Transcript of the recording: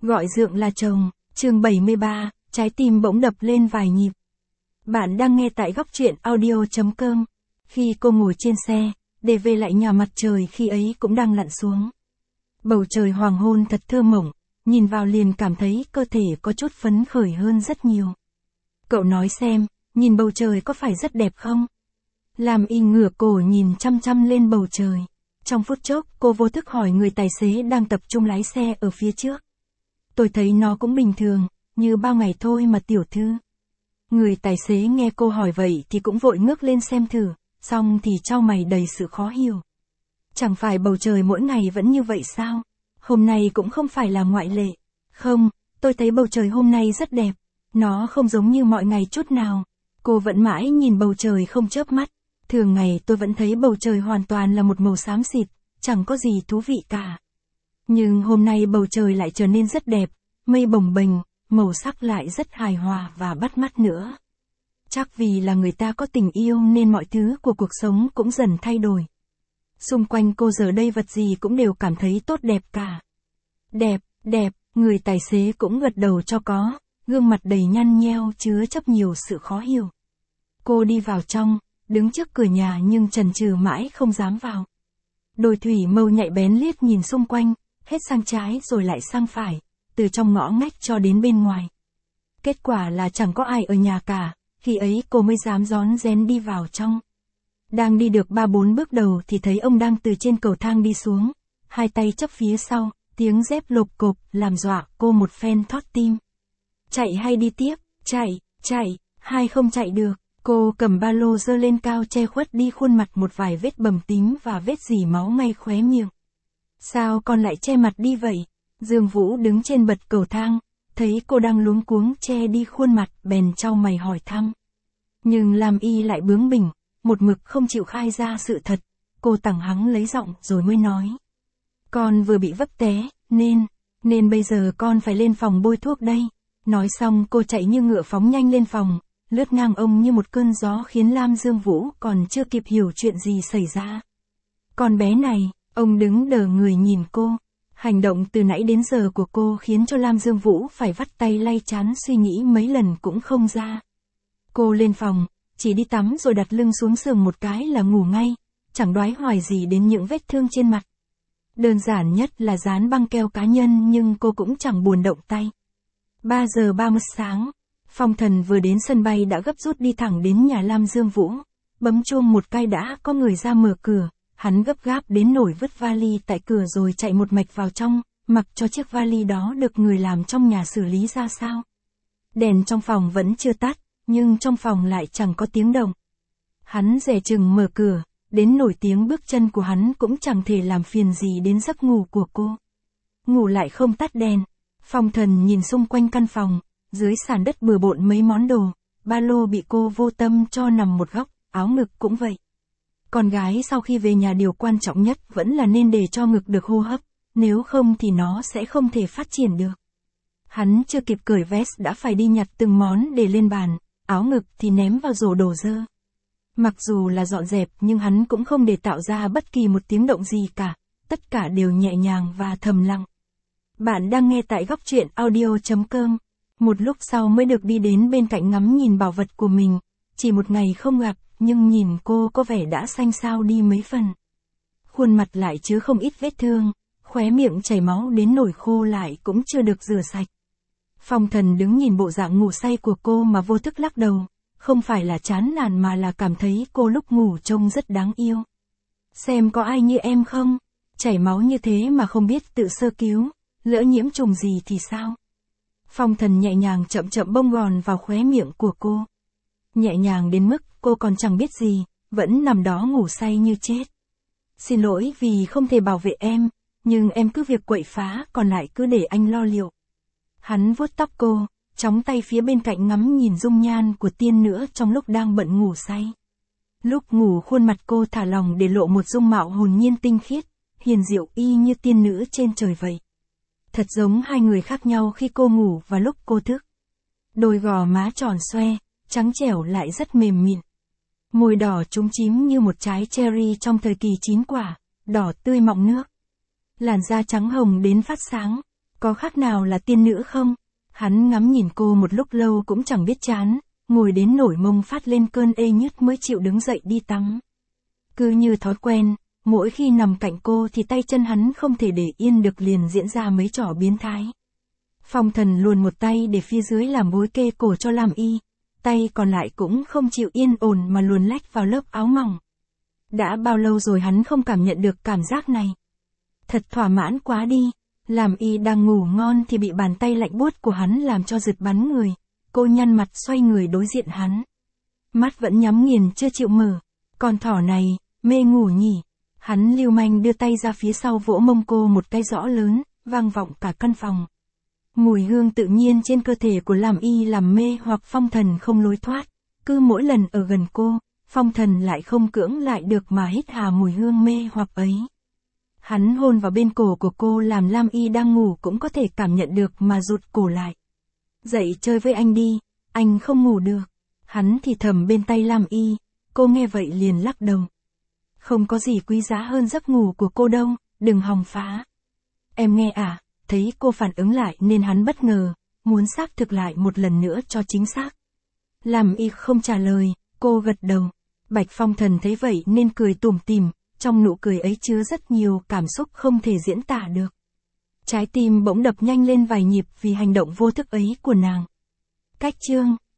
Gọi dượng là chồng, chương 73, trái tim bỗng đập lên vài nhịp. Bạn đang nghe tại góc truyện audio.com. Khi cô ngồi trên xe, để về lại nhà mặt trời khi ấy cũng đang lặn xuống. Bầu trời hoàng hôn thật thơ mộng, nhìn vào liền cảm thấy cơ thể có chút phấn khởi hơn rất nhiều. Cậu nói xem, nhìn bầu trời có phải rất đẹp không? Lam Y ngửa cổ nhìn chăm chăm lên bầu trời. Trong phút chốc, cô vô thức hỏi người tài xế đang tập trung lái xe ở phía trước. Tôi thấy nó cũng bình thường, như bao ngày thôi mà tiểu thư. Người tài xế nghe cô hỏi vậy thì cũng vội ngước lên xem thử, xong thì chau mày đầy sự khó hiểu. Chẳng phải bầu trời mỗi ngày vẫn như vậy sao? Hôm nay cũng không phải là ngoại lệ. Không, tôi thấy bầu trời hôm nay rất đẹp. Nó không giống như mọi ngày chút nào. Cô vẫn mãi nhìn bầu trời không chớp mắt. Thường ngày tôi vẫn thấy bầu trời hoàn toàn là một màu xám xịt, chẳng có gì thú vị cả. Nhưng hôm nay bầu trời lại trở nên rất đẹp, mây bồng bềnh, màu sắc lại rất hài hòa và bắt mắt nữa. Chắc vì là người ta có tình yêu nên mọi thứ của cuộc sống cũng dần thay đổi. Xung quanh cô giờ đây vật gì cũng đều cảm thấy tốt đẹp cả. Đẹp, đẹp, người tài xế cũng gật đầu cho có, gương mặt đầy nhăn nheo chứa chấp nhiều sự khó hiểu. Cô đi vào trong, đứng trước cửa nhà nhưng chần chừ mãi không dám vào. Đôi thủy mâu nhạy bén liếc nhìn xung quanh, hết sang trái rồi lại sang phải, từ trong ngõ ngách cho đến bên ngoài. Kết quả là chẳng có ai ở nhà cả, khi ấy cô mới dám rón rén đi vào trong. Đang đi được 3-4 bước đầu thì thấy ông đang từ trên cầu thang đi xuống, hai tay chắp phía sau, tiếng dép lộp cộp làm dọa cô một phen thót tim. Chạy hay đi tiếp? Chạy, hay không chạy được. Cô cầm ba lô giơ lên cao che khuất đi khuôn mặt một vài vết bầm tím và vết dỉ máu ngay khóe miệng. Sao con lại che mặt đi vậy? Dương Vũ đứng trên bậc cầu thang, thấy cô đang luống cuống che đi khuôn mặt bèn chau mày hỏi thăm. Nhưng Lam Y lại bướng bỉnh, một mực không chịu khai ra sự thật, cô tằng hắng lấy giọng rồi mới nói. Con vừa bị vấp té, nên bây giờ con phải lên phòng bôi thuốc đây. Nói xong cô chạy như ngựa phóng nhanh lên phòng, lướt ngang ông như một cơn gió khiến Dương Vũ còn chưa kịp hiểu chuyện gì xảy ra. Con bé này, ông đứng đờ người nhìn cô. Hành động từ nãy đến giờ của cô khiến cho Dương Vũ phải vắt tay lay trán suy nghĩ mấy lần cũng không ra. Cô lên phòng, chỉ đi tắm rồi đặt lưng xuống giường một cái là ngủ ngay, chẳng đoái hoài gì đến những vết thương trên mặt. Đơn giản nhất là dán băng keo cá nhân nhưng cô cũng chẳng buồn động tay. 3 giờ 30 sáng, Phong Thần vừa đến sân bay đã gấp rút đi thẳng đến nhà Dương Vũ, bấm chuông một cái đã có người ra mở cửa, hắn gấp gáp đến nổi vứt vali tại cửa rồi chạy một mạch vào trong, mặc cho chiếc vali đó được người làm trong nhà xử lý ra sao. Đèn trong phòng vẫn chưa tắt, nhưng trong phòng lại chẳng có tiếng động. Hắn dè chừng mở cửa, đến nổi tiếng bước chân của hắn cũng chẳng thể làm phiền gì đến giấc ngủ của cô. Ngủ lại không tắt đèn, Phong Thần nhìn xung quanh căn phòng, dưới sàn đất bừa bộn mấy món đồ, ba lô bị cô vô tâm cho nằm một góc, áo ngực cũng vậy. Con gái sau khi về nhà điều quan trọng nhất vẫn là nên để cho ngực được hô hấp, nếu không thì nó sẽ không thể phát triển được. Hắn chưa kịp cởi vest đã phải đi nhặt từng món để lên bàn, áo ngực thì ném vào rổ đồ dơ. Mặc dù là dọn dẹp nhưng hắn cũng không để tạo ra bất kỳ một tiếng động gì cả, tất cả đều nhẹ nhàng và thầm lặng. Bạn đang nghe tại góc truyện audio.com. Một lúc sau mới được đi đến bên cạnh ngắm nhìn bảo vật của mình, chỉ một ngày không gặp, nhưng nhìn cô có vẻ đã xanh xao đi mấy phần. Khuôn mặt lại chứa không ít vết thương, khóe miệng chảy máu đến nổi khô lại cũng chưa được rửa sạch. Phong Thần đứng nhìn bộ dạng ngủ say của cô mà vô thức lắc đầu, không phải là chán nản mà là cảm thấy cô lúc ngủ trông rất đáng yêu. Xem có ai như em không? Chảy máu như thế mà không biết tự sơ cứu, lỡ nhiễm trùng gì thì sao? Phong Thần nhẹ nhàng chậm chậm bông gòn vào khóe miệng của cô. Nhẹ nhàng đến mức cô còn chẳng biết gì, vẫn nằm đó ngủ say như chết. Xin lỗi vì không thể bảo vệ em, nhưng em cứ việc quậy phá còn lại cứ để anh lo liệu. Hắn vuốt tóc cô, chóng tay phía bên cạnh ngắm nhìn dung nhan của tiên nữ trong lúc đang bận ngủ say. Lúc ngủ khuôn mặt cô thả lỏng để lộ một dung mạo hồn nhiên tinh khiết, hiền diệu y như tiên nữ trên trời vậy. Thật giống hai người khác nhau khi cô ngủ và lúc cô thức. Đôi gò má tròn xoe, trắng trẻo lại rất mềm mịn. Môi đỏ trúng chím như một trái cherry trong thời kỳ chín quả, đỏ tươi mọng nước. Làn da trắng hồng đến phát sáng, Có khác nào là tiên nữ không? Hắn ngắm nhìn cô một lúc lâu cũng chẳng biết chán, ngồi đến nổi mông phát lên cơn ê nhức mới chịu đứng dậy đi tắm. Cứ như thói quen, mỗi khi nằm cạnh cô thì tay chân hắn không thể để yên được liền diễn ra mấy trò biến thái. Phong Thần luồn một tay để phía dưới làm bối kê cổ cho Lam Y, tay còn lại cũng không chịu yên ổn mà luồn lách vào lớp áo mỏng. Đã bao lâu rồi hắn không cảm nhận được cảm giác này. Thật thỏa mãn quá đi. Lam Y đang ngủ ngon thì bị bàn tay lạnh buốt của hắn làm cho giật bắn người. Cô nhăn mặt xoay người đối diện hắn. Mắt vẫn nhắm nghiền chưa chịu mở. Con thỏ này, mê ngủ nhỉ. Hắn lưu manh đưa tay ra phía sau vỗ mông cô một cái rõ lớn, vang vọng cả căn phòng. Mùi hương tự nhiên trên cơ thể của Lam Y làm mê hoặc Phong Thần không lối thoát. Cứ mỗi lần ở gần cô, Phong Thần lại không cưỡng lại được mà hít hà mùi hương mê hoặc ấy. Hắn hôn vào bên cổ của cô làm Lam Y đang ngủ cũng có thể cảm nhận được mà rụt cổ lại. Dậy chơi với anh đi, anh không ngủ được. Hắn thì thầm bên tay Lam Y, cô nghe vậy liền lắc đầu. Không có gì quý giá hơn giấc ngủ của cô đâu, đừng hòng phá. Em nghe à, thấy cô phản ứng lại nên hắn bất ngờ, muốn xác thực lại một lần nữa cho chính xác. Lam Y không trả lời, cô gật đầu. Bạch Phong Thần thấy vậy nên cười tủm tỉm, trong nụ cười ấy chứa rất nhiều cảm xúc không thể diễn tả được. Trái tim bỗng đập nhanh lên vài nhịp vì hành động vô thức ấy của nàng. Cách chương